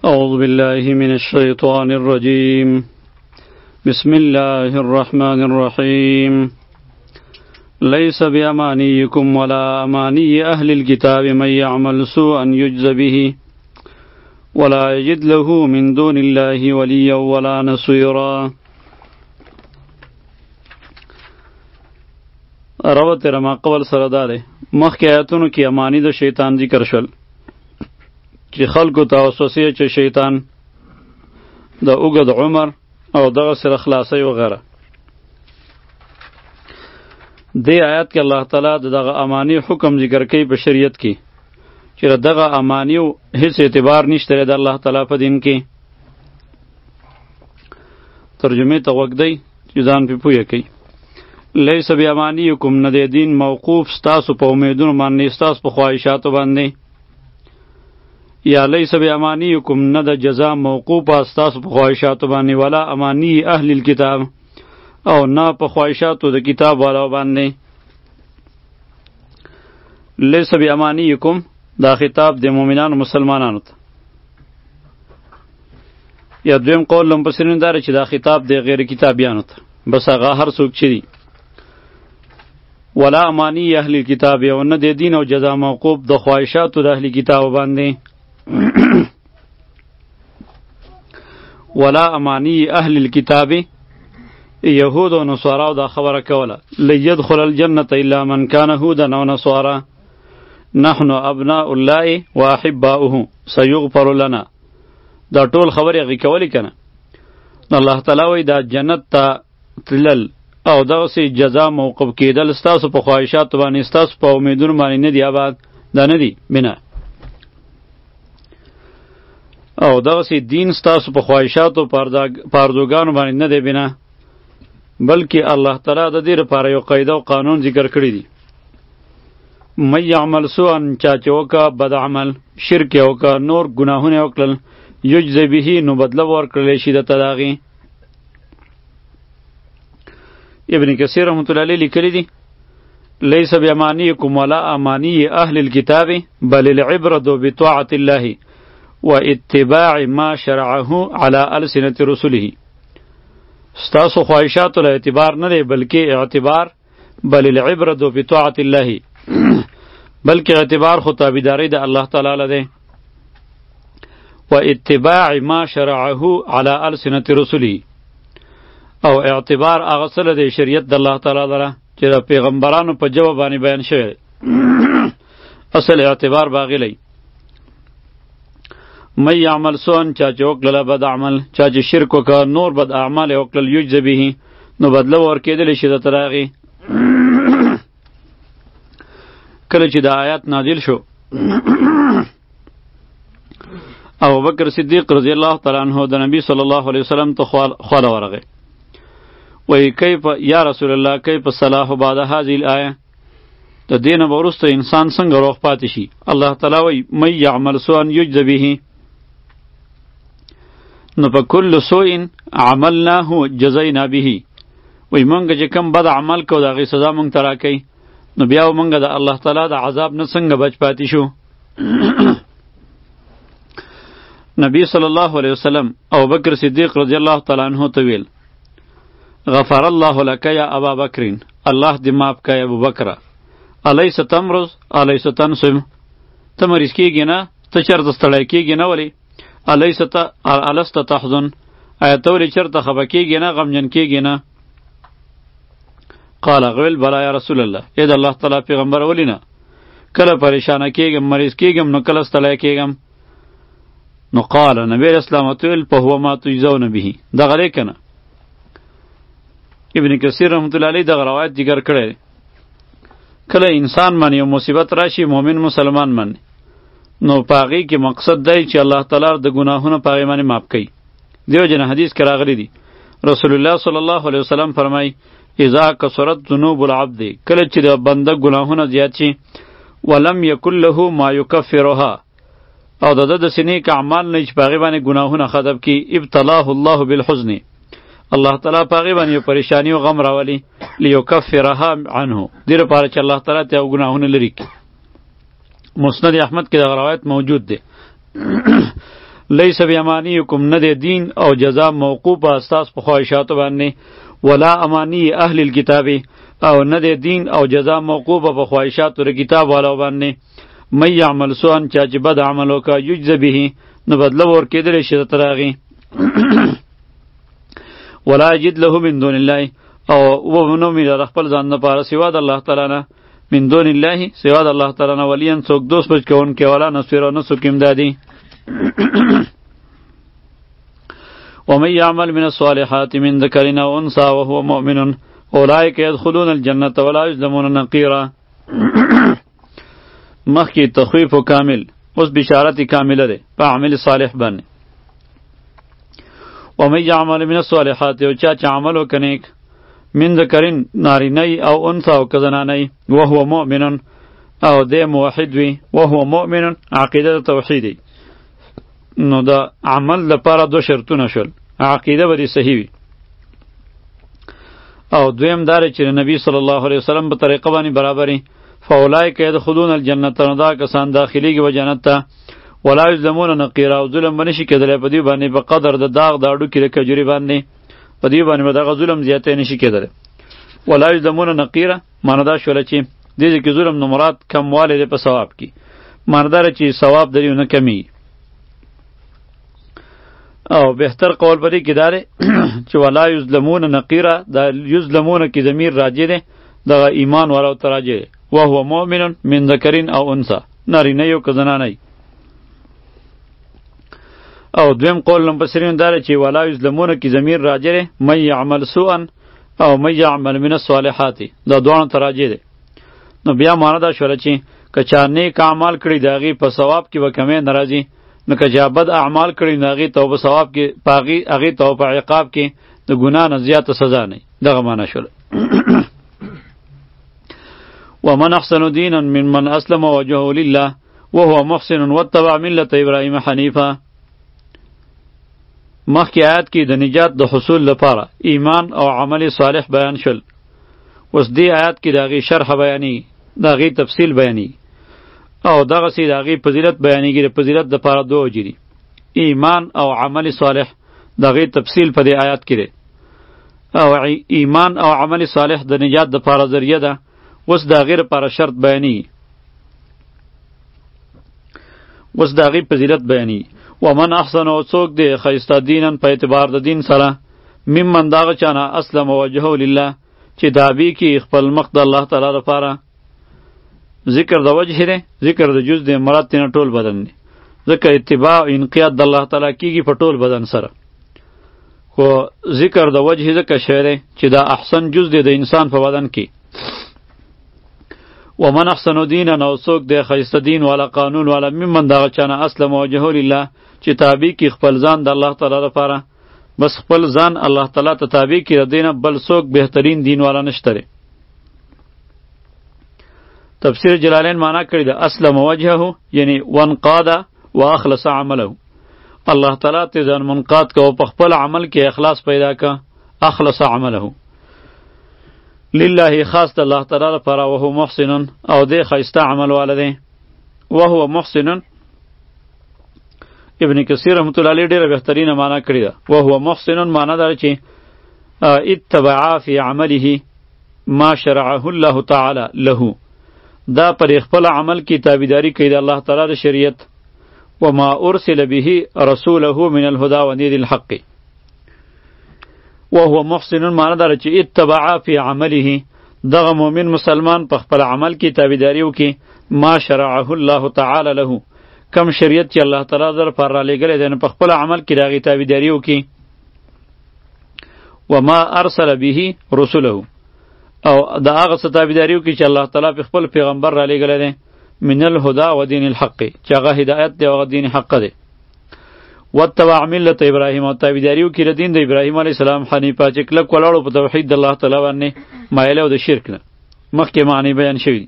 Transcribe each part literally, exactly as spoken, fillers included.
أعوذ بالله من الشيطان الرجيم بسم الله الرحمن الرحيم ليس بأمانيكم ولا أماني أهل الكتاب من يعمل سوءا يجز به ولا يجد له من دون الله وليا ولا نصيرا. روت رما قبل سرداره مخی آیتونو کی امانی د شیطان ذکر شول چې خلکو ته وسوسه چې شیطان د اوږد عمر او دغه سره خلاصي وغیره. دې آیات کې الله تعالی دغه امانی حکم ذکر کوي په شریعت کې چې دغه امانیو هیڅ اعتبار نشته د الله تعالی په دین کې. ترجمه ته وګدی چې ځان په پوهه کوي. لیس بیامانیکم نه د دین موقوف ستاسو په امیدونو باندې ستاسو په خواهشاتو باندې، یا لیس بیامانیکم نه د جزا موقوف ستاسو په خواهشاتو باندې، ولا امانی اهل الكتاب او نه په خواهشاتو د کتاب والا باندې. لیس بیامانیکم دا خطاب د مؤمنانو مسلمانانو ته، یا دویم قول لمپسرین داره چې دا خطاب د غیر کتابیانو ته، بس هغه هر څوک چې دی. ولا امانی اهل کتاب او نه د دین او جزا موقوف د خواهشاتو د اهل کتاب باندې. ولا امانی اهل الكتاب یهود او نصارا دا خبره کوله لیدخل الجنه الا من كان هودا او نصارا نحن ابناء الله واحباؤه سيغفر لنا. دا ټول خبره غي کولی کنه. الله تعالی وی دا جنت ته تلل او دغه سي جزا موقوف کېدل ستاسو په خواهشات باندې ستاسو په امیدونو باندې نه دی آباد، دا نه دی بنا. او دغه سي دین ستاسو په خواهشاتو پاردوګانو باندې نه دی بنا، بلکې الله تعالی د دې لپاره یو قاعده او قانون ذکر کړی دی. من یعمل سوءا چا چې وکړه بد عمل، شرک یې وکړه، نور ګناهونه یې وکړل، یجزی به نو بدله ورکړلی شي درته د هغې. ابن کثیر رحمت الله علیه لیکلی دی لیس بیامانیکم ولا امانی اهل الكتاب بل العبرة بطاعة الله واتباع ما شرعه على ألسنة رسله. ستاسو خواهشاتو له اعتبار نه دی بلکې اعتبار بل العبرة بطاعة الله بلکې اعتبار خو تابعداري د الله تعالی له دی. واتباع ما شرعه على ألسنة رسله او اعتبار هغه څه دی شریعت د الله تعالی لره چې د پیغمبرانو په جواب باندې بیان شوی. اصل اعتبار باغلی. من یعمل سوءا چا چې وکړله بد عمل، چا چې شرک وکړه، نور بد اعمال یې وکړل، یجز به نو بدله ورکېدلی شي درته د هغې. کله چې دا آیات نازل شو ابوبکر صدیق رضی الله تعالی عنه د نبی صلی الله علیه وسلم ته خواله ورغی، وی کیف یا رسول الله کیف صلاح بعد هذه الآیه، د دې نه وروسته انسان څنګه روغ پاتې شي؟ الله تعالی وی من یعمل سوءا یجز به نو په کل سوء عملناه جزینا به. وی مونږ چې کم بد عمل کو د هغې سزا مونږ ته راکوي، نو بیا مونږ د الله تعالی د عذاب نه څنګه بچ پاتې شو؟ نبی صلی الله علیه وسلم ابوبکر صدیق رضی الله تعالی عنه ته ویل غفر الله لك یا ابا بکرین، الله دې معاف کړي ابو بکر. الیس تمرض الیس تنصب، ته مریض کېږي نه، ته چېرته ستړی کېږي نه، ولې الیس الست تحزن، آیا ته ولې چېرته خفه کېږي نه، غمجن کېږي نه؟ قال غویل بلا یا رسول الله، ای د الله تعالی پیغمبر ولې نه، کله پریشانه کېږم، مریض کېږم، نو کله ستړی کېږم. نو قال نبی اسلام ویل فهو ما تجزون به، دغه دی که نه. ابن کثیر رحمت الله علیه دغه روایت ذکر کړی. کله انسان باندې یو مصیبت راشي، مؤمن مسلمان باندې، نو په هغې کې مقصد دی چې الله تعالی د ګناهونو په هغې باندې معاف کوي. دیو جن حدیث کې راغلی دی، رسول الله صلی الله علیه وسلم فرمای اذا کثرت ذنوب العبد، کله چې د بنده ګناهونه زیات شي، ولم یکن له ما یکفرها، او د ده د سینې که اعمال نه چې په هغې باندې ګناهونه ختم کړي، ابتلاه الله بالحزن، الله تعالی په هغې باندې یو پریشانی او غم راولي، لیکفرها عنه، دې لپاره چې الله تعالی ته ګناهونه لرې کړي. مسند احمد کې دغه روایت موجود دی. لیس بیامانیکم نه دی دین او جزا موقوف په اساس په خواهشاتو باندې ولا امانی اهل الكتاب او نه دی دین او جزا موقوف په خواهشاتو د کتاب والو باندې من یعمل سوءا چا چې بد عمل وکړه یجز به نو بدله ورکېدلی شي درته راغي ولا یجد له من دون الله او ومنو من خپل ځان لپاره سوا د الله تعالی نه من دون الله سوا د الله تعالی نه ولیا څوک دوست بچ کوونکی ولا نصير او نه څوک امدادي ومن يعمل من الصالحات من ذكر او انثى وهو مؤمن اولئك يدخلون الجنه ولا يظلمون نقيرا مخکی تخویف کامل اوس بشارت کامله ده په عمل صالح باندې ومن يعمل من الصالحات او چا چې عمل وکنیک من ذکرین نارینی او انثى او کزنانی وهو مؤمن او ده موحد وی وهو مؤمن عقیده توحیدی نو دا عمل لپاره دو شرطونه شول عقیده به صحیح وي او دویم دار چې نبی صلی الله علیه وسلم په طریقه باندې برابرې فاولئک يدخلون الجنه دا کسان داخليږي و جنت ته ولا یظلمون نقیرا او ظلم بنشي کېدلی په دې باندې په قدر د داغ د اډو کې د کجوري باندې په دې باندې به دغه ظلم زیاتی نشي کېدلی ولا یظلمون نقیرا معنی دا شوله چې دې کې ظلم نو مراد کموالی دی په ثواب کې معنی دا چې ثواب د دې نه کمی او بهتر قول پدې کې داره چې ولا یظلمون نقیرا دا یظلمون کې ضمیر راجع دی دغه ایمان والا تراجع دی وهو مؤمن من ذکرین او انثى نارینه یو که زنانه او دویم قول لمپسرین داره چې ولا یظلمون کې ضمیر راجع دی من یعمل سوءا او من یعمل من الصالحات دا دوه تراجع دی نو بیا معنی دا شوله چې که چا نیک اعمال کړي د هغې په ثواب کې به کمی نه راځي نو که چا بد اعمال کړي نو هغې ته په ثواب کې په هغې ته په عقاب کې د ګناه نه زیاته سزا نه دغه معنی شوله ومن احسن دینا ممن اسلم وجهه لله وهو محسن واتبع ملت ابراهیم حنیفا مخکې آیات کې د نجات د حصول لپاره ایمان او عمل صالح بیان شول اوس دې آیات کې د هغې شرح بیانې د هغې تفصیل بیانې او دغسې د هغې فضیلت بیانېږي د فضیلت دپاره دوه وجې دي ایمان او عمل صالح د هغې تفصیل په دې آیات کې دی او ایمان او عمل صالح د نجات دپاره ذریعه ده اوس د هغې لپاره شرط بیانېږي اوس د هغې فضیلت بیانېږي ومن احسن او څوک دی ښایسته دینن په اعتبار د دین سره ممن د هغه چا نه اسلم وجهه لله چې تابع کړي خپل مخ د الله تعالی لپاره ذکر د وجه دی ذکر د جز دی مراد تېنه ټول بدن دی ځکه اتباع او انقیاد د الله تعالی کېږي په ټول بدن سره خو ذکر د وجه ځکه شی دی چې دا احسن جز دی د انسان په بدن کې ومن احسن دینا او څوک دی ښایسته دین والا قانون والا ممن د هغه چا نه اسلم وجهه لله چې تابع کړي خپل ځان د الله تعالی لپاره بس خپل ځان الله تعالی ته تابع کړي د دې نه بل څوک بهترین دین والا نشته دی تفسیر جلالین معنا کړی ده اسلم وجهه یعنی وانقاد واخلص عمله الله تعالی ته ځان منقاد کو په خپل عمل کې اخلاص پیدا کا اخلص عمله لله خاص الله تعالی لپاره وهو محسن او دې ښایسته عمل والا دی وهو محسن ابن کثیر رحمت الله علیه ډیره بهترینه معنا کړی ده وهو محسن معنا دا چې اتبع فی عمله ما شرعه الله تعالی له دا پر خپل عمل کی تابعداری کوي د الله تعالی د شریعت وما ارسل به رسوله من الهدى ودين الحق وهو محسن معنا دا چې اتبع فی عمله دغه مؤمن مسلمان په خپل عمل کی تابعداری وکي ما شرعه الله تعالی له کم شریعت چې الله تعالی در پر را لګلې ده په خپل عمل کې راغی تابعداري وکي وما ارسل به رسوله او دا هغه څه تابعداري وکي چې الله تعالی په خپل پیغمبر را لګلې ده من الهدى ودين الحق چې هغه هدایت دی او دین حق دی واتبع ملت ابراهیم او تابعداري وکي د دین د ابراهیم علیه السلام حنیفه چې کلک ولاړو په توحید د الله تعالی باندې مایل او د شرک نه مخکې معنی بیان شوی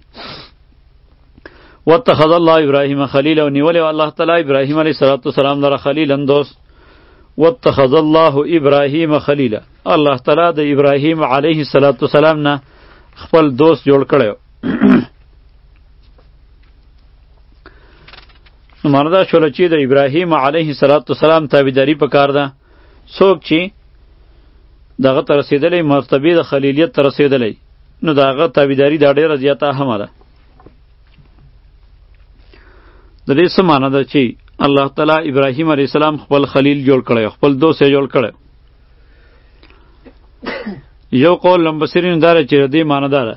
واتخذ الله ابراهیم خلیلا ونیولی الله تعالی ابراهیم علیه السلام لره خلیلا دوست واتخذ الله ابراهیم خلیلا الله تعالی د ابراهیم علیه السلام نه خپل دوست جوړ کړی نو معنا دا شوله چې د ابراهیم علیه السلام تابعداري پکار ده. څوک چې دغه ته رسېدلی مرتبې د خلیلیت ته رسېدلی نو د هغه تابعداري دا ډېره زیاته اهمه ده. د دې څه معنا ده چې الله تعالی ابراهیم علیه السلام خپل خلیل جوړ کړی، خپل دوست یې جوړ کړی. یو قول لمبسرین داره چې دې معنا داره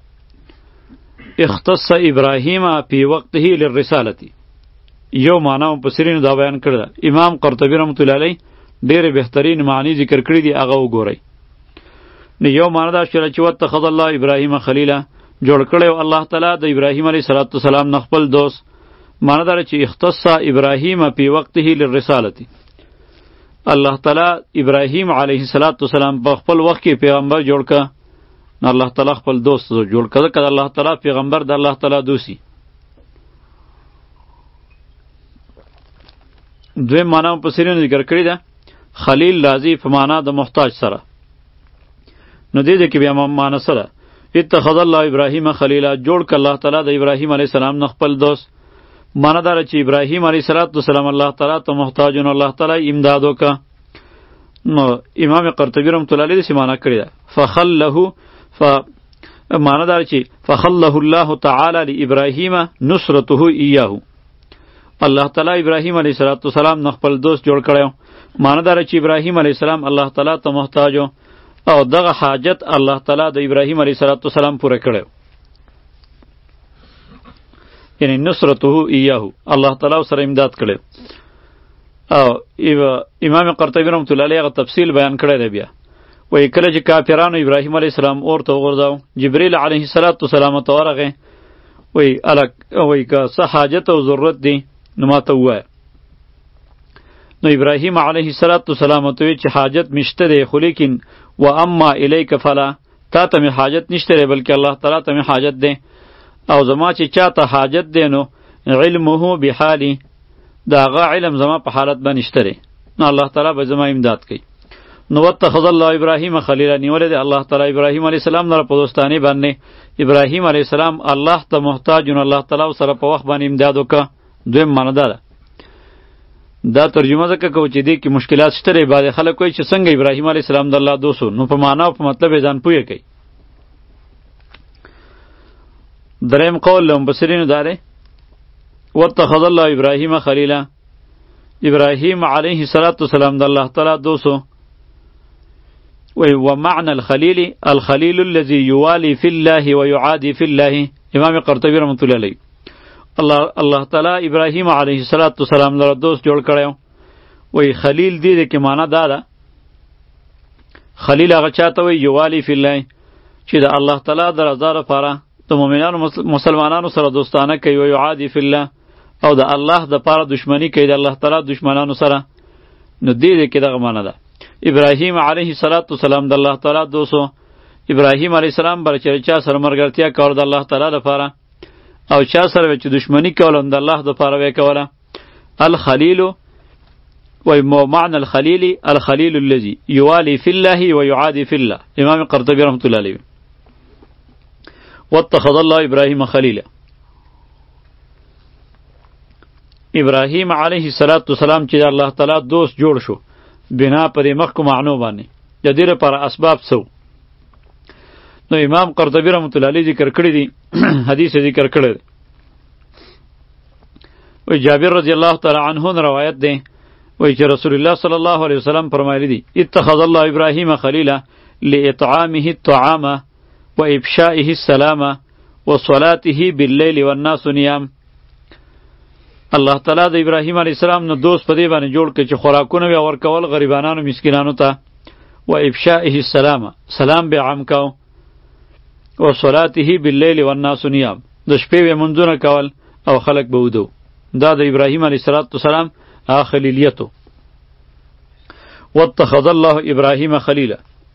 اختص ابراهیم فی وقته للرسالتی. یو معنا مفسرین دا بیان کړی ده. امام قرطبی رحمت الله علیه ډېرې بهترین معنی ذکر کړي دي، هغه وګورئ. نو یو معنا دا شوله چې واتخذ الله ابراهیم خلیله، جوړ کړی الله تعالی د ابراهیم علیه السلام نه خپل دوست. معنا دا چې اختص ابراهیم فی وقته للرسالتی. الله تعالی ابراهیم علیه السلام په خپل وخت کې پیغمبر جوړ کړ، نو الله تعالی خپل دوست جوړ کړ. کله الله تعالی پیغمبر د الله تعالی دوسی. دویم معنا په سرینو ذکر کړی ده خلیل راځي په معنا د محتاج سره. نو دې دې کې بیا معنا سره اتخذ الله ابراهیم خلیلا، جوړ ک الله تعالی د ابراهیم علیه السلام نه خپل دوست. معنا دا چې ابراهیم علیه السلام الله تعالی ته محتاج او الله تعالی امداد وکړه. نو امام قرطبی رحمۃ اللہ علیہ دې معنا کړی ده فخله ف معنا دا چې فخله الله تعالی لابراهیم نصرته ایاه. الله تعالی ابراهیم علیه السلام نه خپل دوست جوړ کړی. معنا دا چې ابراهیم علیه السلام الله تعالی ته محتاج او دغه حاجت الله تعالی د ابراهیم علیه السلام پوره کړی. یعنی نصرته ایاه، الله تعالی سره امداد کړی. او امام قرطبی رحمت الله علیه تفصیل بیان کړی دی. بیا وایي کله چې کافرانو ابراهیم علیه السلام اور ته وغورځاو، جبریل علیه السلام ته ورغی، وایي الک وایي که څه حاجت او ضرورت دی نو ما ته ووایه. نو ابراهیم علیه السلام ته وی چې حاجت مشته دی، خو لیکن و اما الیک فلا، تا ته می حاجت نشته دی بلکې الله تعالی ته می حاجت دی. او زما چې چاته حاجت دی نو علمه بحالی، دا هغه علم زما په حالت باندې نشته دی، نو الله تعالی به زما امداد کوي. نو واتخذ الله ابراهیم خلیلا، نیولې دی الله تعالی ابراهیم علیه السلام نه په دوستانه باندې. ابراهیم علیه السلام الله ته محتاج نو الله تعالی سره په وخت باندې امداد وکړه. دویم معنا ده دا ترجمه ځکه کو چې دې کې مشکلات شته لري. بعضې خلک وایي چې څنګه ابراهیم علیه السلام د الله دوست نو په معنا او په مطلب یې ځان پوهه کوي. دریم قول له مفسرینو دا دی واتخذ الله ابراهیم خلیلا، ابراهیم علیه السلام د الله تعالی دوست وی و معنى الخلیل الخلیل الذي یوالی فی الله و یعادی فی الله. امام قرطبی رحمت الله علیه الله الله تعالی ابراهیم علیه السلام لره دوست جوړ کړی. وی خلیل دې دې کې معنا دا ده خلیل هغه چاته وی یوالی فی الله چې د الله تعالی د رضا لپاره د مؤمنانو مسلمانانو سره دوستانه کوي، او یعادی فی الله او د الله د پاره دشمنی کوي د الله تعالی دشمنانو سره. نو دې دې کې دغه معنا ده ابراهیم علیه السلام د الله تعالی دوست. ابراهیم علیه السلام بر چې چا سره مرګرتیا کول د الله تعالی لپاره، او چا سره چې دشمنی کول د الله لپاره وی کوله. الخلیل و معنى الخلیل الخلیل الذي یوالی فی الله و یعادی فی الله. امام قرطبی رحمت الله علیه واتخذ الله ابراهیم خلیلا. ابراهیم علیه السلام چې الله تعالی دوست جوړ شو بنا پر مخکو معنو باندې د دې لپاره اسباب سو. نو امام قرطبی رحمت الله علیه ذکر کړی دی حدیث ذکر کړی دی. وی جابر رضی الله تعالی عنه روایت دی وی چې رسول الله صلی الله علیه وسلم فرمایلی دی اتخذ الله ابراهیم خلیلا لاطعامه الطعام و افشائه السلام و صلاته باللیل والناس نیام. الله تعالی د ابراهیم علیه السلام نو دوست په دې باندې جوړ کړ چې خوراکونه به ورکول غریبانو مسکینانو ته، و افشائه السلام سلام به عام کاو، و صلاته باللیل والناس نیام د شپې به منځونه کول او خلق به ودو. دا د ابراهیم علیه السلام خلیلیتو. واتخذ الله ابراهیم خلیلا.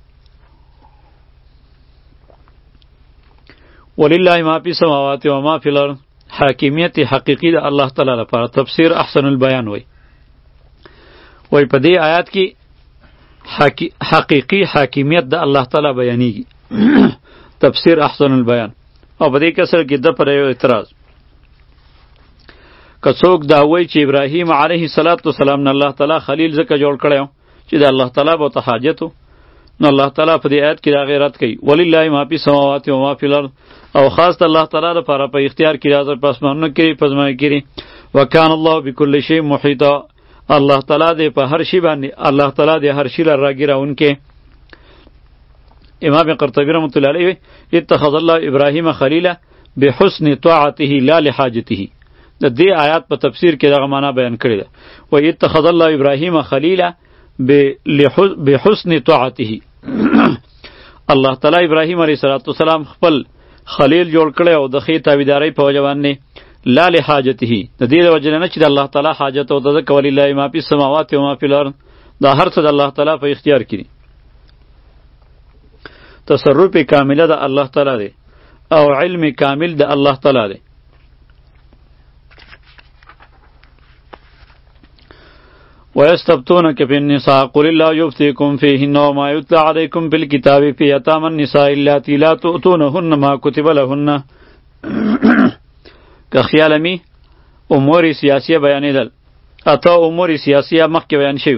ولله ما فی السماوات و ما فی الارض. حاکمیت حقیقی د الله تعالی لپاره. تفسیر احسن البیان وای وای په دې آیات کې حقیقی حاکمیت د الله تعالی بیانیږي. تفسیر احسن البیان. او په دې کې سره کې د پر یو اعتراض که څوک دا وایي چې ابراهیم علیه السلام نه الله تعالی خلیل ځکه جوړ کړی و چې د الله تعالی به ورته حاجت و، نو الله تعالی په دې آیت کې د هغې رد کوي. ولله ما فی السماوات و ما فی الارض، او خاص د الله تعالی لپاره په اختیار کې راځي په اسمانونو کې په ځمکه کې. وکان الله بكل شیء محیطا، الله تعالی دې په هر شي باندې الله تعالی دې هر شي لر راګیراونکې. امام قرطبی رحمۃ اللہ علیہ اتخذ الله ابراهیم خلیلا بحسن طاعته لا لحاجته، د دې آیات په تفسیر کې دغه معنا بیان کړی ده. و اتخذ الله ابراهیم خلیلا بحسن طاعته، الله تعالی ابراهیم علیه السلام خپل خلیل جوړ کړی او د ښې تابعدارۍ په وجه باندې لا لحاجته، د دې د وجې نه چې د الله تعالی حاجت او د ځکه ولله ما فی السماوات و ما فی الارض، دا هر څه د الله تعالی په اختیار کې دي. تصرف کامله د الله تعالی دی او علم کامل د الله تعالی دی. وَيَسْتَفْتُونَكَ فِي النِّسَاءِ قُلِ اللَّهُ يُفْتِيكُمْ فِيهِنَّ وَمَا يُتْلَى عَلَيْكُمْ فِي الْكِتَابِ فِي يَتَامَى النِّسَاءِ اللَّاتِي لَا تُؤْتُونَهُنَّ مَا كُتِبَ لَهُنَّ. که خیال می امور سیاسیه بیانېدل، اته امور سیاسیه مخکې بیان شوي،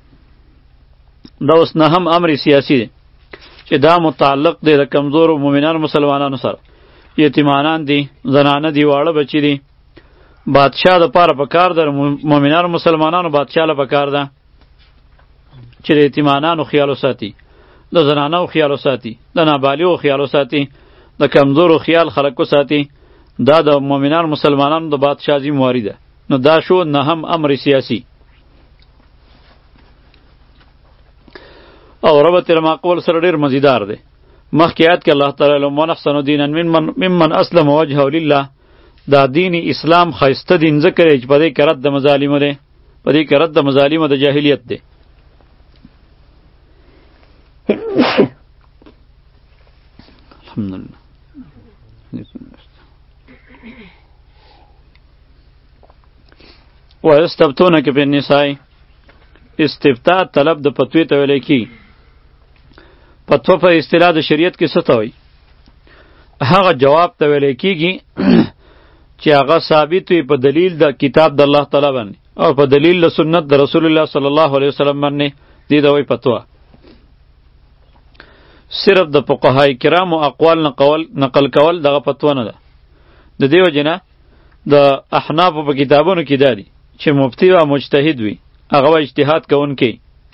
دا اوس نه هم امر سیاسی دی چې دا متعلق دی د کمزورو مؤمنانو مسلمانانو سره. یتیمانان دي، زنانه دي، واړه بچي دي. بادشاه د پاره پکار ده، مؤمنانو مسلمانانو بادشاه له پکار ده چې د یتیمانانو خیال وساتي، د زنانو خیال وساتي، د نابالغو خیال وساتي، د کمزورو خیال خلک وساتي. دا د مؤمنانو مسلمانانو د بادشاه ذمہواری ده. نو دا شو نه هم امر سیاسی. او ربط المعقول سره ډیر مزیدار دی. مخکې آیات کې الله تعالی لهم ونحسن دینا ممن ممن اسلم وجهه لله، دا دین اسلام خیسته دین ذکر چې په دې کې رد د مظالمو دی، په دې کې رد د مظالمو د جاهلیت دی. الحمدلله. وَيَسْتَفْتُونَكَ فِي النِّسَاءِ، استفتاء طلب د فتوی ته ویل کی. فتوا په اصطلاح د شریعت کې څه ته وایي؟ هغه جواب ته ویل کیږي چې هغه ثابت وي په دلیل د کتاب د الله تعالی باندې او په دلیل د سنت د رسول الله صلی الله علیه وسلم باندې. دې ته وایي فتوا. صرف د فقهای کرامو اقوال نقل نقل کول دغه فتوا نه ده. د دې وجې نه د احنافو په کتابونو کې دا دي چې مفتی و مجتهد وي، هغه و اجتهاد کوونکی.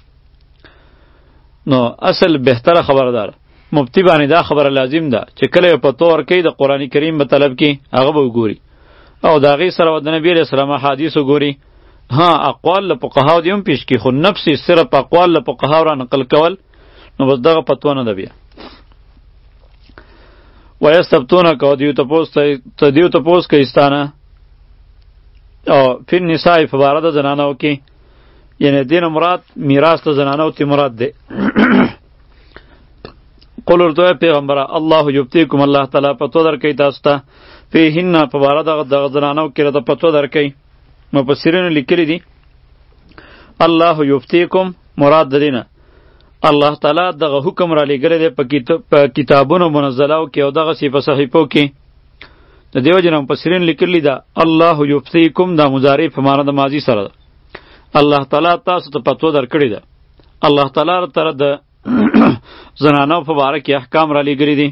نو اصل بهتره خبردار مفتی باندې دا خبره لازم ده چې کله یو فتوا ورکوي د قرآن کریم په طلب کې هغه به وګوري او د هغې سره د نبي علیه السلام احادیث وګوري. ها اقوال له فقهاو دې هم پیش کړي، خو نفس صرف اقوال له فقهاو را نقل کول نو بس دغه فتوا نه ده بیا. ویستفتونک، او دیو تپوس ته دیو تپوس کوي او فی النساء په باره د زنانو کې، یعنی دین مراد میراث د زنانو تی مراد دی. قل ورته پیغمبره الله یبتیکم، الله تعالی پتو درکوي تاسو ته فیهن په باره دغه زنانو کې راته پتو درکوي. مفسرینو لیکلي دي الله یبتیکم مراد د دینه الله تعالی دغه حکم را لېږلی دی په کتابونو منزلو کې او دغسې په صحیفو کې. د دې وجې نه مفسرین لیکلي ده الله یبتیکم دا مضارع په معنی د ماضي سره ده. الله تعالی تاسو ته پتو درکړې ده. الله تعالی تعالی د زنانو په باره کې احکام را لېږلي دي.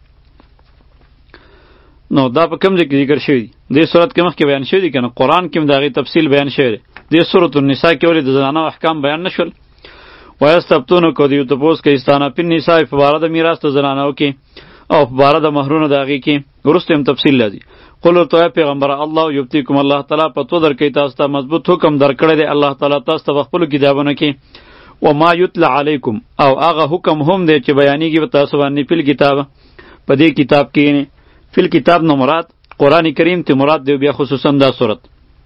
نو دا په کوم ځای کې ذکر شوي دي؟ دې صورت کې مخکې بیان شوي دي که نه؟ قرآن کې هم د هغې تفصیل بیان شوی دی. دې سورة النساء کې ولې د زنانو احکام بیان نه شول؟ ویستفتونک، دیو تپوس کوي ستانه فی النساء په باره د میراث د زنانو کې او په باره د مهرونو د هغې کې. وروسته هم تفصیل لازي. قل ورته وایه پیغمبره الله یبتیکم، الله تعالی پتو درکوي تاسو ته، مضبوط حکم درکړی دی الله تعالی تاسو ته په خپلو کتابونو کې. وما یتلی علیکم، او هغه حکم هم دی چې بیانېږي په تاسو باندې فی الکتاب، په دې کتاب کې. یعنې فی الکتاب نه مراد قرآن کریم ته مراد دی، بیا خصوصا دا صورت.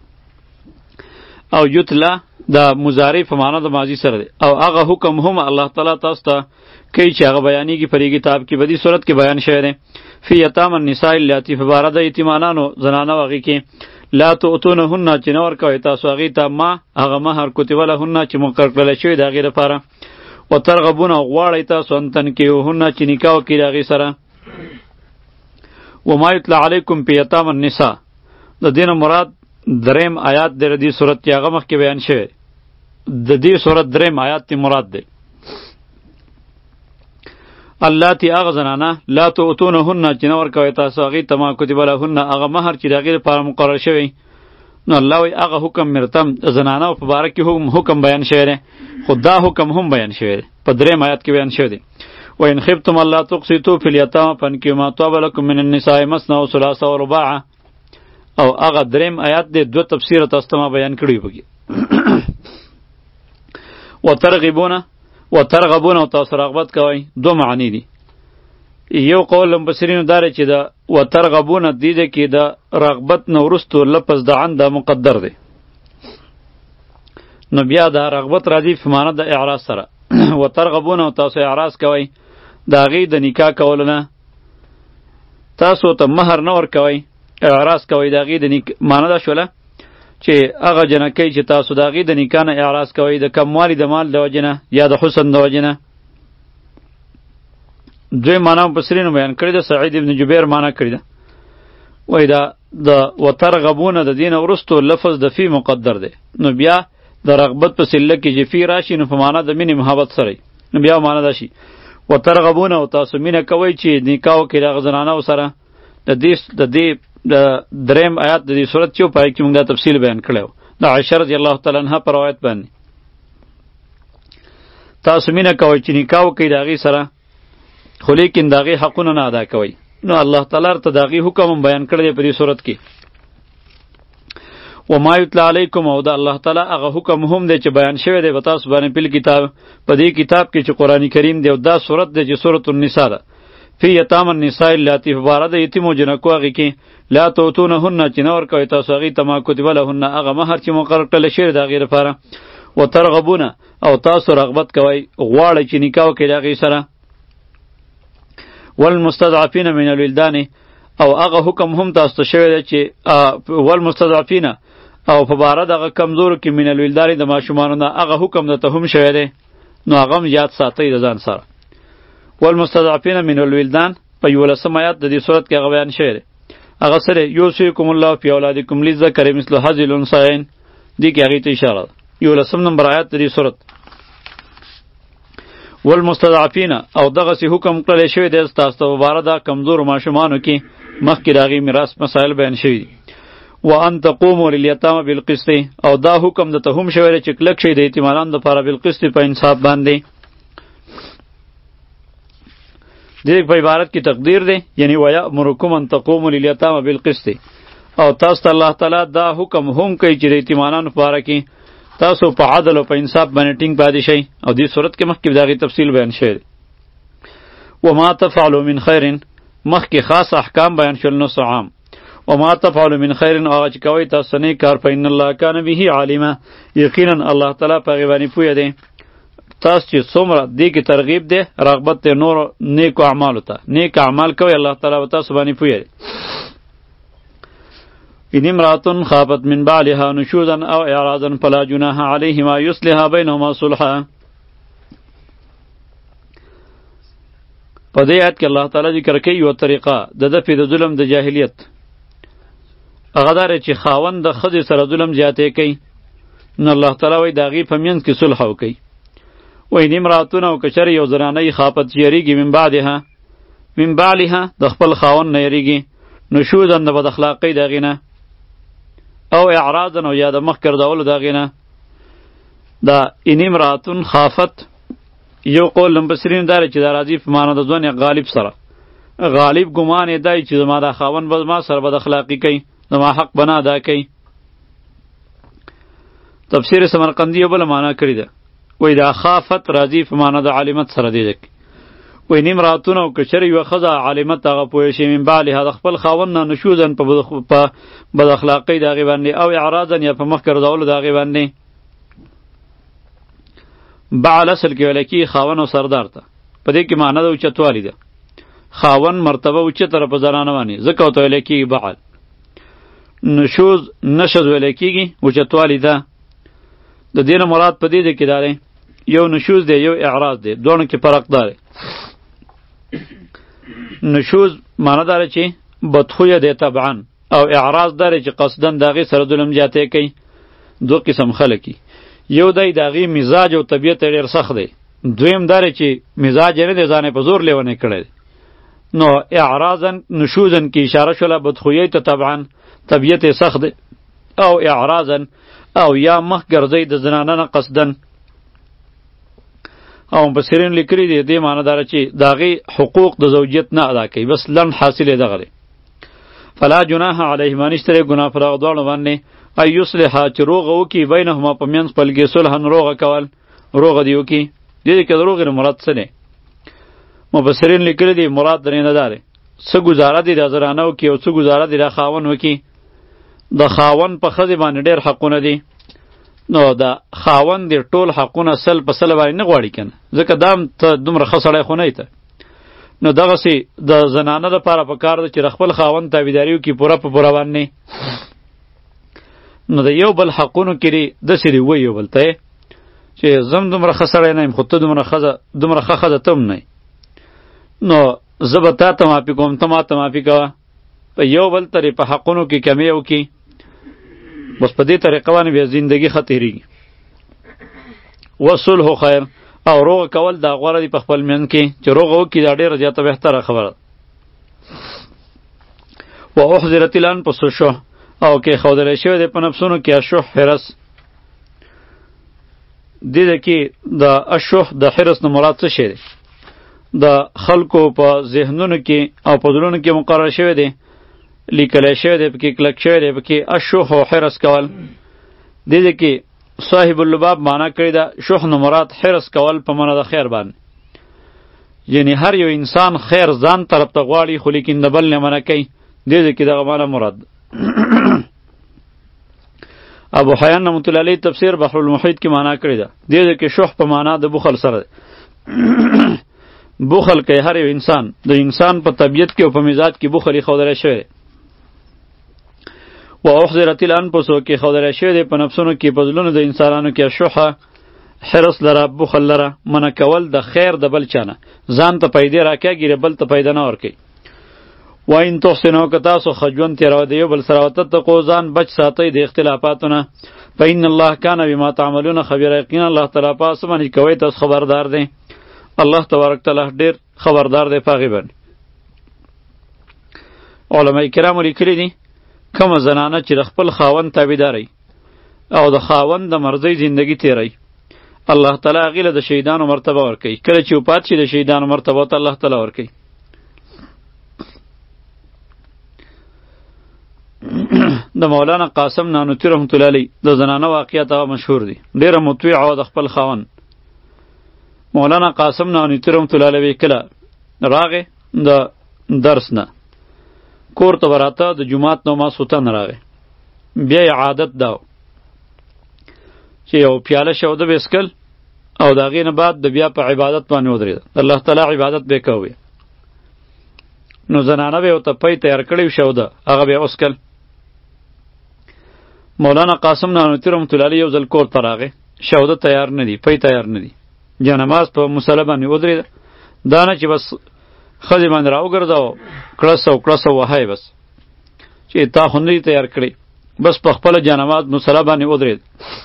او یتلا دا مضارع په معنا د ماضي سره دی. او هغه حکم هم الله تعالی تاسو ته کوي چې هغه بیانېږي په دې کتاب کې، په دې صورت کې بیان شوی دی. فی یتامى النساء اللاتی، په باره د یتیمانانو زنانو هغې کې. لا تؤتونهن، چې نه ورکوئ تاسو هغې ته ما هغه مهر کتب لهن چې مقرر کړلی شوی د هغې لپاره. وترغبون، غواړئ تاسو ان تنکحوهن چې نکاح وکړي د هغې سره. وما یتلی علیکم فی یتامى النساء، د دې نه مراد دریم آیات د دې صورت کې هغه مخکې بیان شوی د دې صورت دریم آیات تی مراد دی اللاتی هغه زنانه لا تؤتونهن چې نه ورکوئ تاسو هغې ته ما کتب لهن هغه مهر چې د هغې لپاره مقرر شوی نو الله وایي هغه حکم مرتم د زنانو په باره کې هم حکم بیان شوی دی خو دا حکم هم بیان شوی دی په دریم آیات کې بیان شوی دی وإن خفتم الله تقسطوا في اليتامى فانكحوا ما طاب لكم من النساء مثنى وثلاث ورباع او هغه دریم آیات دی دو تفسیر تاسو ته ما بیان کړی پکې وترغبون وترغبون او تاسو رغبت کوئ دو معنی دي یو قول مفسرینو داره چې د وترغبون دی ده کې د رغبت نه وروستو لفظ د عن د مقدر دی نو بیا د رغبت راځي په معنی د اعراض سره وترغبون او تاسو اعراض کوئ د هغې د نکاح کولو نه تاسو ته مهر نه ورکوئ اعراض کوئ د هغې د نکاح معنی دا شوله چې هغه جنکۍ چې تاسو د هغې د نکاح نه اعراض کوئ د کموالي د مال د وجې نه یا د حسن د وجې نه دوی معنا مفسرینو بیان کړې ده سعید ابن جبیر معنا کړې ده وایي دا د وترغبونه د دې نه وروستو لفظ د فی مقدر دی نو بیا د رغبت په سله کې چې فی راشي نو په معنا د مینې محبت سره نو بیا معنا دا شي وترغبونه او تاسو مینه کوئ چې نکاح وکړي د هغه زنانو سره د دې د دې د دریم آیات د دې صورت چې په کې موږ دا تفصیل بیان کړی و د عایشه رضی الله تعالی عنها په روایت باندې تاسو مینه کوئ چې نکاح وکړي د هغې سره خو لیکن د هغې حقونه نه ادا کوئ نو الله تعالی ته د هغې حکم هم بیان کړی دی په دې صورت کې وما یتلا علیکم او د الله تعالی هغه حکم هم دی چې بیان شوی دی په تاسو باندې په کتاب په دې کتاب کې چې قرآن کریم دی او دا صورت دی چې سورة النساء ده فی یتام النساء اللاتی په باره د یتیمو جنکو هغې کې لا توتونهن چې نه ورکوئ تاسو هغې ته ما کتب لهن هغه مهر چې مقرر کړلی شوی د هغې لپاره وترغبونه او تاسو رغبت کوئ غواړئ چې نکاح وکړئ د هغې سره والمستضعفین من الولدان او هغه حکم هم تاسو ته شوی دی چې والمستضعفین او په باره دغه کمزورو کې من الولدان د ماشومانو نه هغه حکم درته هم شوی دی نو هغه هم یاد ساتئ د ځان سره والمستضعفین من الولدان په یولسم آیات د دې صورت کې هغه بیان شوی دی هغه سره یوصیکم الله فی اولادکم للذکر مثل حظ الانثیین دې کې هغې ته اشاره ده یولسم نمبر آیات د دې صورت والمستضعفین او دغسې حکم کړلی شوی دی ستاسو ته په باره د کمزورو ماشومانو کې مخکې د هغې میراث مسایل بیان شوي دي وان تقوموا للیتامى بالقسط او دا حکم درته هم شوی دی چې کلک شئ د یتیمانو دپاره بالقسط په انصاف باندې دې په عبارت کې تقدیر دی یعنی ویأمرکم ان تقوموا للیتامى بالقسط او تاسو ته الله تعالی دا حکم هم کوي چې د یتیمانو په باره کې تاسو په عدل او په انصاف باندې ټینګ پاتې شئ او دې صورت کې مخکې د هغې تفصیل بیان شوی دی وما تفعلوا من خیر مخکې خاص احکام بیان شول نو عام وما تفعلوا من خیر او هغه چې کوئ تاسو نیک کار فإن الله کان به عالما یقینا الله تعالی په هغې باندې پوهه دی تاسو چې څومره دې کې ترغیب دی رغبت دی نورو نیکو اعمالو ته نیک اعمال کوئ الله تعالی به تاسو باندې پوهه دی ان امرأة خافت من بعلها نشوزا او اعراضا فلا جناح عليهما يصلح بينهما صلحا په دې آیت کې الله تعالی ذکر کوي یو طریقه د دفع د ظلم د جاهلیت هغه دا چې خاوند د ښځې سره ظلم زیاتی کوي نو الله تعالی وایي د هغې په منځ کې صلح وکوئ وایي ان امرأة او که چېرې یو زنانه یې خافت چې یریږي من بعدها من بعلها د خپل خاوند نه یریږي نشوزا د بد اخلاقۍ د هغې نه او اعراضا او یا د مخ ګرځولو د هغې نه دا ان امرأة خافت یو قول مفسرین دا چې دا راځي په معنا د ځوان غالب سره غالب ګمان یې دی چې زما دا خاوند به زما سره بد اخلاقي کوي زما حق به نه ادا کوي تفسیر سمرقندي یو بله معنا کړې ده وایي دا خافت راځي په معنا د عالمت سره دی وایي نیم راتونه او که چېرې یوه ښځه عالمت هغه پوهه شي من بعلها د خپل خاوند نه نشوزن په بد اخلاقۍ د هغې باندې او اعراضا یا په مخ ګرځولو د هغې باندې بعل اصل کې ویلی کېږي خاوند او سردار ته په دې کې معنی د اوچتوالي ده خاوند مرتبه اوچته په زنانه باندې ځکه ورته ویلی کېږي بعل نشوز نشز ویلی کېږي اوچتوالی ده د دې نه مراد په دې دی کې دا دی یو نشوز دی یو اعراض دی دواړو کې فرق دا دی نشوز معنی داره چې بدخویه دی طبعا او اعراض داره چې قصدن داغي سره ظلم جاته کوي. دو قسم خلک یو دی داغي مزاج او طبیعت ډیر سخت دی، دویم داره چې مزاج نه دی ځانه په زور لیونه کړی. نو اعراضن نشوزن کی اشاره شوله بدخویی ته طبعا طبیعت سخت دی، او اعراضن او یا مخ ګرځي د زنانه نه قصدن. او مفسرین لیکلي دي دې معنی داره چې داغي حقوق د زوجیت نه ادا کوي، بس لن حاصله دغه دی. فلا جناح علیهما نشتره گناه پر اغدوانو باندې ای یصلحا چې روغه وکي بینهما په منځ پلګې صلحن روغه کول، روغه دی وکي. دې کې دروغ نه مراد څه نه؟ مفسرین لیکلي دي مراد درې نه داره څه گزاره دي د زرانه وکي او څه گزاره دي د خاون وکي. د خاون په خځې باندې ډېر حقونه دي، نو د خاون دی ټول حقونه سل په سل باندې نه غواړي کنه، ځکه دام ته دومره ښه سړی خو نه ته. نو دغسې د زنانه دپاره پکار ده چې د خپل خاوند تابعداري وکړي پوره په پوره باندې. نو د یو بل حقونو کې دی داسې دی وایي یو بل ته چې زم دومره ښه سړی نه یم خو ته دومره ښه دومره ښه ښځه ته هم نه یې، نو زه به تا ته معافي کوم ته ما ته معافي کوه. په یو بل ترې په حقونو کې کمی وکړي، بس په دې طریقه باندې بیا زندګي ښه تېرېږي. وصلح خیر او روغه کول دا غوره دي په خپل منځ کې چې روغه وکړي دا ډېره زیاته بهتره خبره. و احضرت الانفس الشح او کې ښودلی شوی دی په نفسونو کې الشح حرص. دې ده کې د الشح د حرص نه مراد څه شی دی؟ د خلکو په ذهنونو کې او په زړونو کې مقرر شوی دی، لیکلی شوی دی پکې کلک شوی دی پکې الشح او حرص کول. دې ده کې صاحب اللباب معنا کړی ده شح نه مراد حرص کول په معنا د خیر باندې، یعنی هر یو انسان خیر ځان طرف ته غواړي خو لیکن د بل نه منع کوي. دې ده کې دغه معنا مراد. ابو حیان رحمت الله علیه تفسیر بحر المحیط کې معنا کړی ده دې ده کې شح په معنا د بخل سره بخل کوي هر یو انسان، د انسان په طبیعت کې او په مزاج کې بخل یې ښودلی شوی. و احضرت الانفس کې ښودلی شوی دی په نفسونو کې په زړونو د انسانانو کې شحه حرص لره بخل لره منع کول د خیر د بل چانه، ځان ته پیدې راکاږي بل ته پیدا نه ورکوي. و این تحسنو که تاسو ښه ژوند تېروئ د یو بل سره وتتقو ځان بچ ساتئ د اختلافاتو نه. فإن الله کان بما تعملون خبیره، یقینا الله تعالی په هڅه باندې کوئ تاسو خبردار دی. الله تبارک تعالی ډیر خبردار دی په هغې باندې. علما کرامو لیکلي دي کومه زنانه چې د خپل خاوند تابعداري او د خاوند د مرضۍ زندگی تیری، الله تعالی هغې له د شهیدانو مرتبه ورکوي. کله چې وفات شي د شهیدانو مرتبه ته الله تعالی ورکوي. د مولانا قاسم نانوتي رحمت الله علیه د زنانه واقعیت هغه مشهور دي، ډیره مطیع و د خپل خاوند. مولانا قاسم نانوتي رحمت الله علیه کله راغې د درس نه کور ته براته د جمعات نو ماسخوتن راغې، بیا یې عادت دا چې یو پیاله شوده به اسکل او د هغې نه بعد د بیا په عبادت باندې ودرېده، د الله تعالی عبادت به یې کوی. نو زنانه به ورته پی تیار کړی شوده هغه به یې وسکل. مولانا قاسم نانوتي رحمت الله علیه یو ځل کور ته راغې، شوده تیار نه دي، پی تیار نه دي، جانماز په مصلی باندې ودرېده. دا نه چې بس ښځې باندې راوګرځاو کړس او کړس او وهی بس چې تا خو نه دي تیار کړی، بس په خپله جانماز مصلی باندې ودرېد.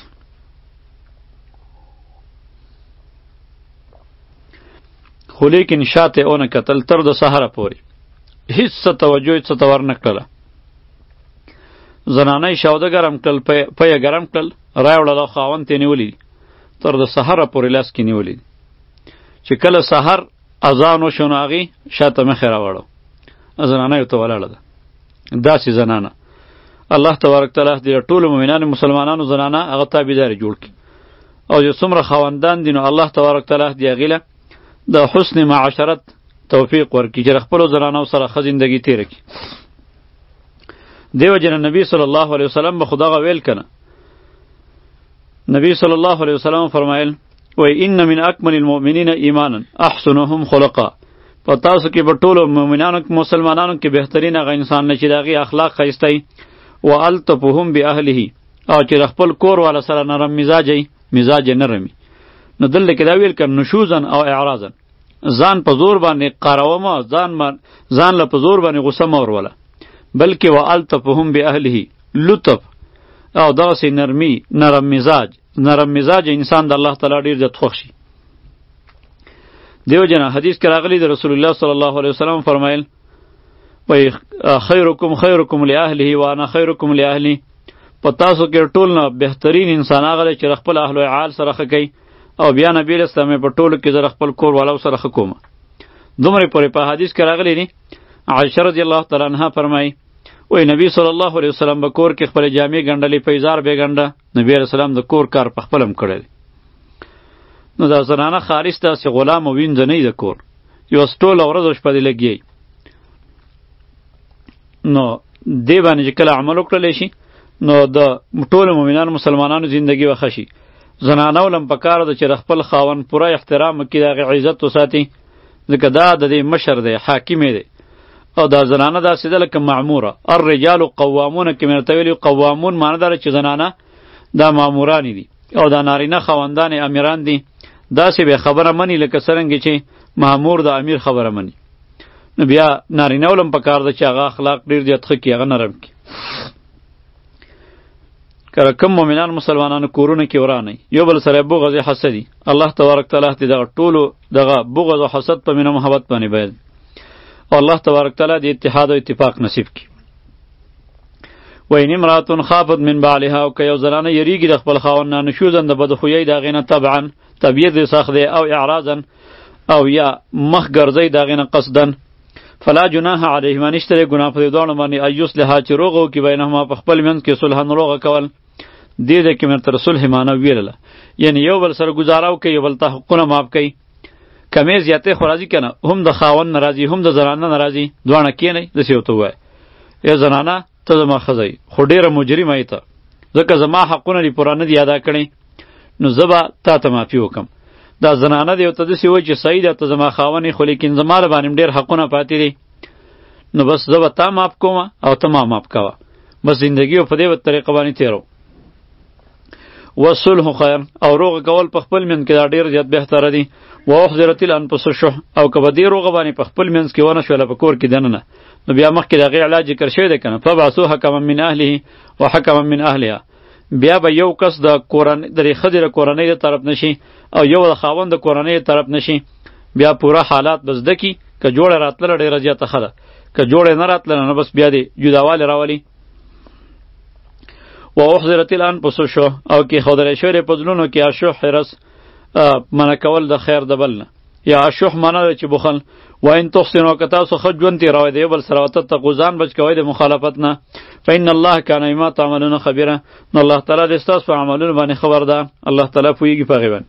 خو لیکن شاته اونه کتل تر د سهاره پورې هیڅ څه توجه هیڅ څه ته ورنه کړله. زنانه یې شاوده ګرم کړل، پی یې ګرم کړل، رایې وړله، خاوند ته یې نیولي دي تر د سهاره پورې لاس کې نیولي دي. چې کله سهار اذان وشو نو هغې شاته مخې راوړو، زنانه یې ورته ولاړه ده. داسې زنانه الله تبارک تعالی د ټولو مؤمنانو مسلمانانو زنانه هغه تابعداري جوړ کړي، او چې څومره خاوندان دي نو الله تبارک تعالی د هغې له د حسن معاشرت توفیق ورکړي چې د خپلو زنانو سره ښه زندګي تېره کړي. دیو جن نبی صلی الله علیه وسلم به خداغه ویل کنه، نبی صلی الله علیه وسلم فرمایل وای ان من اکمل المؤمنین ایمانا احسنهم خلقا، په تاسو کې به ټولو مؤمنانو مسلمانانو کې بهترین هغه انسان نه چې د هغې اخلاق ښایسته وي، و الطفهم باهله، او چې د خپل کور والا سره نرم مزاج وي، مزاج یې نرم وي. نو دلته کې دا ویل که نشوزا او اعراضا، ځان په زور باندې قارومه، ځان ځان له په زور باندې غصه مه وروله، بلکې و الطفهم باهله لطف او دغسې نرمی نرم مزاج نرم مزاج انسان د الله تعالی ډیر زیات خوښ شي. دیو جنا حدیث کې راغلی د رسول الله صلی الله علیه وسلم فرمایل وای خیرکم خیرکم لاهله وانا خیرکم لاهلی، په تاسو کې ټول نه بهترین انسان هغه دی چې خپل اهل او عیال سره ښه کوي، او بیا نبی اسلام په ټولو کې زه خپل کور والو سره ښه کوم. دومره پورې په حدیث کې راغلی دی. عایشه رضی الله تعالی عنها فرمایي وای نبی صلی الله علیه وسلم به کور کې خپل جامې ګنډلې، پیزار به ګنډه، نبی علیه السلام د کور کار په خپلم کړی. نو دا زنانه خالص داسې غلام او وینځه نه د کور، یو ټوله ورځ او شپه دې لګي. نو دې باندې چې کله عمل وکړلی شي نو د ټولو مؤمنانو مسلمانانو زندگی وښه شي. زنانو لم پکار ده چې خپل خاوند پوره احترام وکړي، د هغې عزت وساتي، ځکه دا د دې مشر دی، حاکم دی. او دا زنانه داسې ده لکه معموره. الرجال قوامون کې مې ورته ویلي، قوامون معنی داره چې زنانه دا مامورانی دي او دا نارینه خاوندان امیران دي. داسې به خبره مني لکه څرنګه چې مامور د امیر خبره مني. نو بیا نارینه ولم پکار ده چې هغه اخلاق ډېر زیات ښه کړي، هغه نرم کړي. کله کم مؤمنان مسلمانانو کورونه کې ورانه یو بل سره بغض حسدي، الله تبارک تعالی دې دغه ټولو دغه بغض او حسد په مینه محبت باندې بیان، او الله تبارک تعالی دې اتحاد او اتفاق نصیب کړي. وین امراتون خافت من بعلها، او که یو زنانه یریږي د خپل خاوند نه نشوزن د بدخویۍ د هغې نه طبعا طبیعت دې سخت دی، او اعراضا او یا مخ ګرځئ د هغې نه قصدا، فلا جناح علیهما نشته دی ګناه په دې دواړو باندې ان یصلحا چې روغه وکړي بینهما په خپل منځ کې صلحا روغه کول. دې ده کې مې تر صلح معنی ویلله، یعنی یو بل سره ګزاره وکړي، یو بل ته حقونه معاف کوي. کمې زیاتې خو راځي که نه، هم د خاوند نه راځي هم د زنانه نه راځي، دواړه کښېنئ داسې ورته ووایه ای زنانه ته زما ښځه یې، خو ډېره مجرمه یې ته، ځکه زما حقونه دې پوره نه دي ادا کړی، نو زه به تا ته معافي وکړم. دا زنانه دې ورته داسې وایي چې صحیح ده ته زما خاوند یې، خو لیکن زما له باندې ډېر حقونه پاتې دي، نو بس زه به تا معاف کوم او ته ما معاف کوه، بس زندگی په دې طریقه باندې تېرو. والصلح خیر، او روغه کول په خپل منځ کې دا ډېر زیات بهتره دي. واحضرت الانفس الشح، او که به دې روغه باندې په خپل منځ کې ونه شوله په کور کې دننه، نو بیا مخکې د هغې علاج ذکر شوی دی که نه، فبعثوا حکما من اهله و حکما من اهلها، بیا به یو کس د کورنۍ د ښځې د کورنۍ د طرف نشي او یو د خاوند د کورنۍ د طرف نشي، بیا پوره حالات به زده کي. که جوړه راتلله ډېره زیاته ښه ده، که جوړه نه راتلله نو بس بیا دې جداوالی راولي. و احضرت الانفس الشح، او کې ښودلی شوی دی په زړونو کې اشح حرص، منع کول د خیر د بل نه، یا اشح معنا ده چې بخل. و ان تحسنوا، که تاسو ښه ژوند تېروئ د یو بل سره، وتتقوا ځان بچ کوئ د مخالفت نه، فإن الله کان بما تعملون خبیره، نو الله تعالی دې ستاسو په عملونو باندې خبردار، الله تعالی پوهېږي په هغې باندې.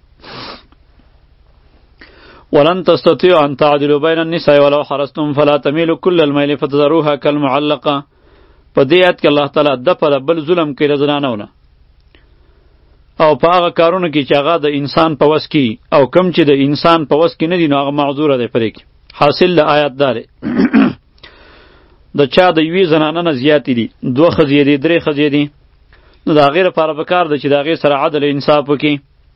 ولن تستطيعوا أن تعدلوا بين النساء ولو حرصتم فلا تميلوا كل الميل فتذروها كالمعلقة. په دې آیت کې الله تعالی د په بل ظلم کوي د زنانو نه، او په هغه کارونو کې چې هغه د انسان په وس کې، او کم چې د انسان په وس کې نه دي نو هغه معذوره دی پرې کې. حاصل د آیت دا دی د چا د یوې زنانه نه زیاتې دي، دوه ښځې دي، درې ښځې دي، نو د هغې لپاره پکار ده چې د هغې سره عدل او انصاف وکړي.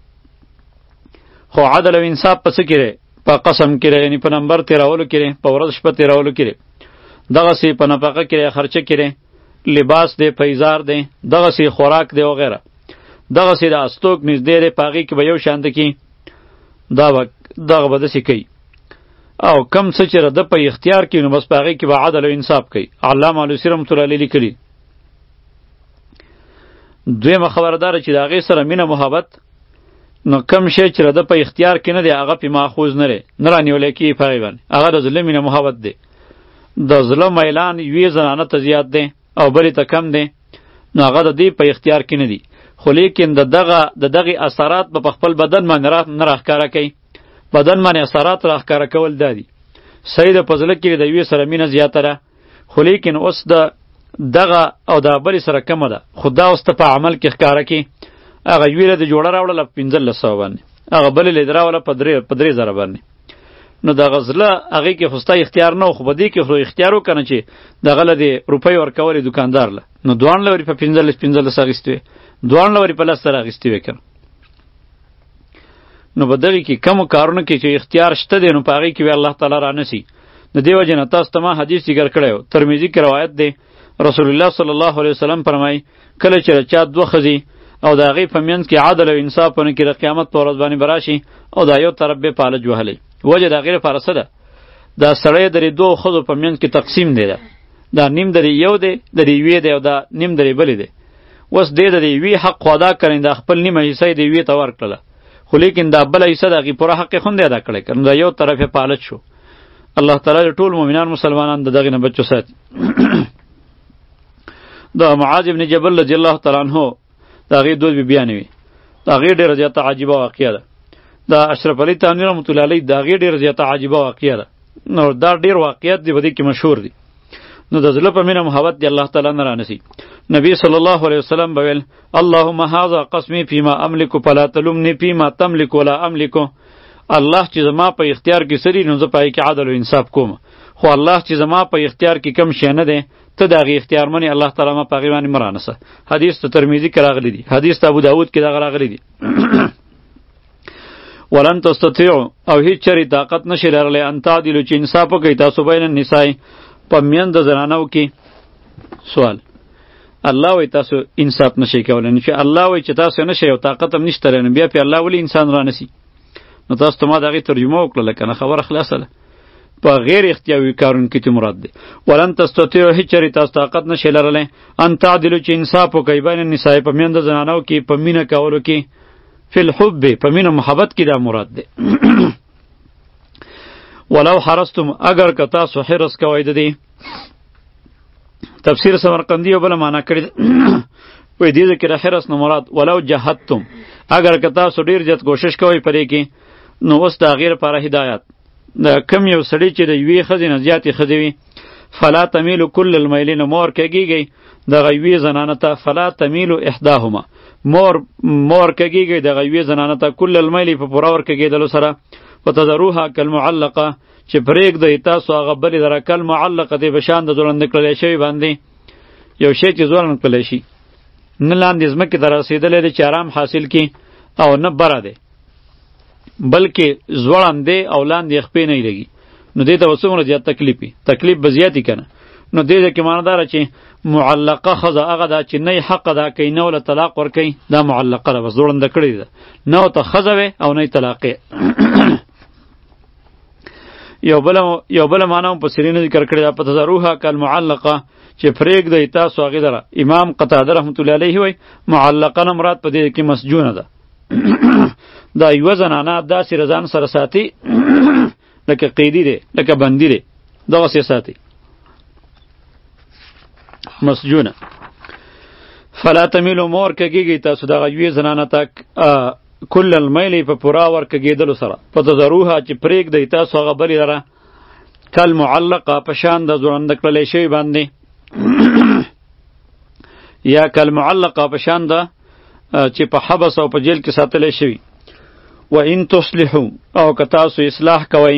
خو عدل او انصاف په څه کې دی؟ په قسم کې دی، یعنې په نمبر تېرولو کې دی، په ورځ شپه تېرولو کې دی، دغسې په نفقه کې دی، خرچه کې دی، لباس دی، پیزار دی، دغسې خوراک دی وغیره، دغسې د استوک نږدې دی، په هغې کې به یو شانته کي، دا به دغه به داسې کوي. او کم څه چې د په اختیار کې نو بس په هغې کې به عدل او انصاف کوي. علامه علوسي رحمت الله علیه لیکلي. دویمه خبره دا ده چې د هغې سره مینه محبت، نو کم شی چې د په اختیار کې نه دی هغه پې ماخوذ نه دی، نه رانیولی کېږي په هغې باندې، هغه د زړه مینه محبت دی. د زړه میلان یوې زنانه ته زیات دی او بلې ته کم دی، نو هغه د دې په اختیار کې نه دي، خو لیکن د دغه د دغې اثرات به په خپل بدن باندې نه راښکاره کوي. بدن باندې اثرات راښکاره کول دا دي، صحیح ده په زړه کې د یوې سره مینه زیاته ده، خو لیکن اوس د دغه او د بلې سره کمه ده، خو دا اوس ته په عمل کې ښکاره کړي. هغه یوې له د جوړه راوړله په پنځلس سوه باندې، هغه بلې له دې راوړله په درې په درې زره باندې، نو دغه زړه هغې کې خو ستا اختیار نه و، خو په دې کې خو اختیار وکړه نه چې دغه له دې روپۍ ورکولې دوکاندار له، نو دواړه له ورې په پنځلس پنځلس اخیستې وې، دواړه له ورې په لس سره اخیستې وې که نه. نو په دغې کې کمو کارونو کې چې اختیار شته دی نو په هغې کې به الله تعالی رانسي. د دې وجې نه تاسو ته ما حدیث ذکر کړی و، ترمذي کې روایت دی، رسول الله صلی الله علیه وسلم فرمای کله چې چا دوه خزي او د هغې په منځ کې عدل او انصاف ونه کړي د قیامت په ورځ باندې به راشي او دا یو طرف به پالج وهلی وجه د هغې لپاره څه ده دا سړی د دې دوو ښځو په منځ کې تقسیم دی ده دا نیم د یو دی د یوې دی او دا نیم د بلې دی اوس دې د یوې حق خو ادا کړی دا خپل نیمه حصه یې د یوې ته ورکړله خو لیکن دا بله حصه د هغې پوره حق یې خو نه دی ادا کړی که نو دا یو طرف یې پالج شو الله تعالی د ټول مؤمنان مسلمانان د دغې نه بچو ساتي د معاذ ابن جبل رضی الله تعالی عنه د هغې دوه بیبیانې وي د هغې ډېره زیاته عجیبه واقعه ده د اشرف علي تانوي رحمت الله علیه د هغې ډېره زیاته عجیبه واقعه ده نو دا ډېر واقعیت دی په دې کې مشهور دي نو د زړه په مینه محبت دی الله تعالی نه رانسي نبی صلی الله علیه وسلم به ویل اللهم هذا قسمی فيما املك فلا تلمني فيما تملك ولا املك الله چې زما په اختیار کې سری نو زه پای کې عدل او انصاف کوم خو الله چې زما په اختیار کې کم شی نه دی ته د هغې اختیار منې الله تعالی ما په هغې باندې مه رانسه حدیث ته ترمیزي کې راغلی دی حدیث ته ابو داود کې دغه راغلی دی ولن تستطیعوا او هیڅ چرې طاقت نشئ لرلی ان تعدلو چې انصاف وکئ تاسو بین النساء په میند د زنانو کې سوال الله وایي تاسو انصاف نشئ کولی نو چې الله وایي چې تاسو نشئ او طاقت هم نشته نو بیا پې الله ولې انسان رانسي نو تاسو ته ما د هغې ترجمه وکړله که نه خبره خلاصه ده په غیر اختیاري کارونو کې ته مراد دی ولن تستطیعوا هیڅ چرې تاسو طاقت نشئ لرلی ان تعدلو چې انصاف وکئ بین النساء په میند د زنانو کې په مینه کولو کې فی الحب په مینه محبت کې دا مراد دی ولو حرستم اگر که تاسو حرس کوئ د دې تفسیر سمرقندی یو بله معنا کړې ده وایي دې کې د حرس نه مراد ولو جهدتم اگر که تاسو ډېر زیات کوشش کوئ په دې کې نو اوس د هغې لپاره هدایت د کم یو سړي چې د یوې ښځې نه زیاتې ښځې وي فلا تمیلو کل المیلین مور کږیږئ دغه یوې زنانه ته فلا تمیلو احداهما مور مور کږیږئ دغه یوې زنانه ته کل المیل په پوره ور کږېدلو سره وتذروها کالمعلقه چې پرېږدئ تاسو هغه بلې لره کالمعلقه دی په شان د ځوړنده کړلی شوي باندې یو شی چې ځوړند کړلی شي نه لاندې ځمکې ته رسېدلی دی چې آرام حاصل کړي او نه بره دی بلکې ځوړند دی او لاندې یې خپې نه لګي نو دې ته به څومره زیات تکلیف وي تکلیف به زیات وي که نه نو دې ځای کې معنا داره چې معلقه ښځه هغه ده چې نه یې حق ادا کوي نه وله طلاق ورکوي دا معلقه ده بس ځوړنده کړې ده نه ورته ښځه وې او نه یې طلاقې یو بله یو بله معنا مفسرینو ذکر کړې ده فتذروها کالمعلقه چې پرېږدئ تاسو هغې لره امام قتاده رحمت الله علیه وایي معلقه نه مراد په دې کې مسجونه ده دا یوه زنانه داسې رضان سره ساتي لکه قیدی دی لکه بندي دی دغسې ساتي مسجونه فلا تمیلو مور کږیږئ تاسو دغه یوې زنانه ته کل المیل په پوره ور کږېدلو سره فتذروها چې پرېږدئ تاسو هغه بلې لره کالمعلقه په شان د ځوړنده کړلی شوي باندې یا کالمعلقه په شان د چې په حبس او په جیل کې ساتلی شوي و ان تصلحو او که تاسو اصلاح کوئ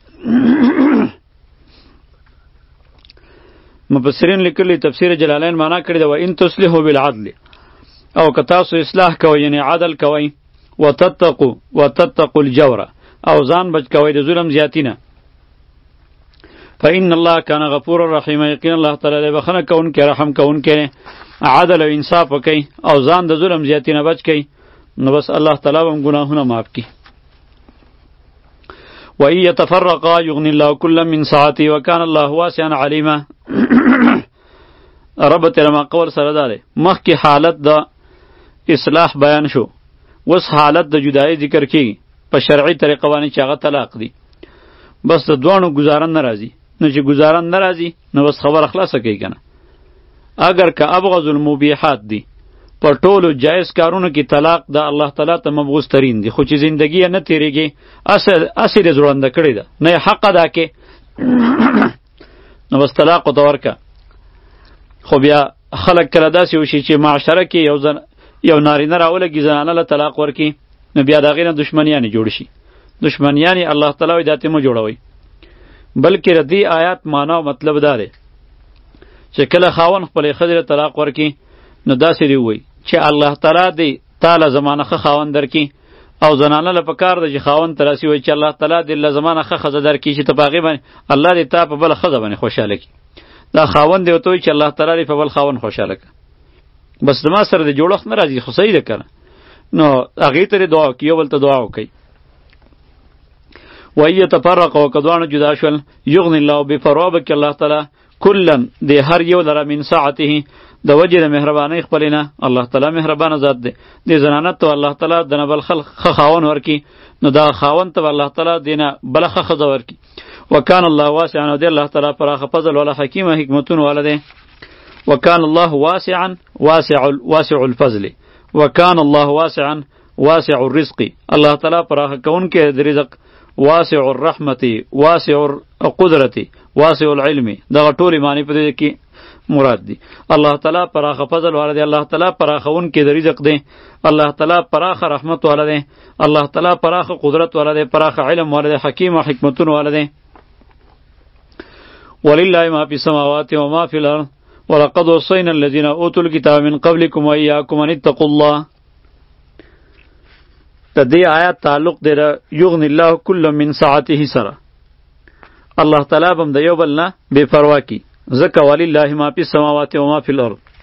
مفسرین لیکلی تفسیر جلالین معنا کړې ده و ان تصلحو بالعدل او که تاسو اصلاح کوئ یعنی عدل کوئ وتتقوا وتتقوا الجور او ځان بچ کوئ د ظلم زیاتی نه فإن الله كان غفور رحیم یقینا الله تعالی دی بخښنه کوونکی رحم کوونکی عدل او انصاف وکئ او ځان د ظلم زیاتی نه بچ کئ نو بس الله تعالی هم گناهونه معاف کی و ای یتفرقا یغنی الله کلا من سعته وکان الله واسعا علیما رب تیرما قول سره داره مخکې حالت د اصلاح بیان شو وس حالت د جدای ذکر کی په شرعی طریقه باندې چې هغه طلاق دی بس د دوانو گزارن ناراضی نو چې گزارن ناراضی نو بس خبر خلاصه کوي کنه اگر که ابغض المبیحات دی پر ټولو جایز کارونو کې طلاق د الله تعالی ته مبغوض ترین دی خو چې زندگی نه تیریږي اصل اصل زړونده کړی ده نه حق ادا کې نو بس طلاق او ورکا خو بیا خلک کله داسې وشي چې معاشره کې یو ځن یو نارینه راولګي زنانه له طلاق ورکي نو بیا د هغې نه دشمنیانې جوړ شي دشمنیانې الله تعالی وایي داتې مه جوړوئ بلکې د دې آیات معنا او مطلب دا دی چې کله خاوند خپلې ښځې له طلاق ورکي نو داسې دی ووایي چې الله تعالی دې تا له زمانه ښه خاوند درکړي او زنانه له پکار ده چې خاوند ته راسي وایي چې الله تعالی دې له زمانه ښه ښځه درکړي چې ته په هغې باندې الله دې تا په بله ښځه باندې خوشحاله کړي دا خاوند دی ورته وایي چې الله تعالی دې په بل خاوند خوشحاله کړه، بس زما سره د جوړښت نه راځي، خو صحیح ده که نه؟ نو هغې ته دعا وکړي، یو بل ته دعا وکړي. و ان یتفرقا که دواړه جدا شول، یغني الله بپروا به کړي الله تعالی کلن د هر یو لره من ساعته د وجې د مهربانۍ خپلې نه. الله تعالی مهربانه ذات دی. دې زنانت ته الله تعالی د نه بل ښه خاوند ورکړي، نو دا خاوند ته الله تعالی دې نه بله ښه ښځه ورکړي. وکان الله واسعا، او دی الله تعالی پراخه فضل والا حکیمه حکمتونه والا دی. وکان الله واسعا واسع واسع الفضل، وکان الله واسعا واسع الرزق، الله تعالی پراخه کوونکی د رزق، واسع الرحمت، واسع القدرت، واسع العلم، دغه ټولې معنی په دې کې مراد دي. الله تعالی پراخه فضل والا دی، الله تعالی پراخونکی د رزق دی، الله تعالی پراخه رحمت والا دی، الله تعالی پراخه قدرت والا دی، پراخه علم والا دی، حکیم او حکمتونه والا دی. ولله ما فی السماوات و ما فی الارض ولقد وصینا الذین اوتوا الکتاب من قبلکم و ایاکم ان اتقوا الله. د دې آیات تعلق دی یغنی الله کل من ساعته سره. الله تعالی بم د یو بل نه بې پروا کی، ځکه ولله ما فی السماوات و ما فی الارض.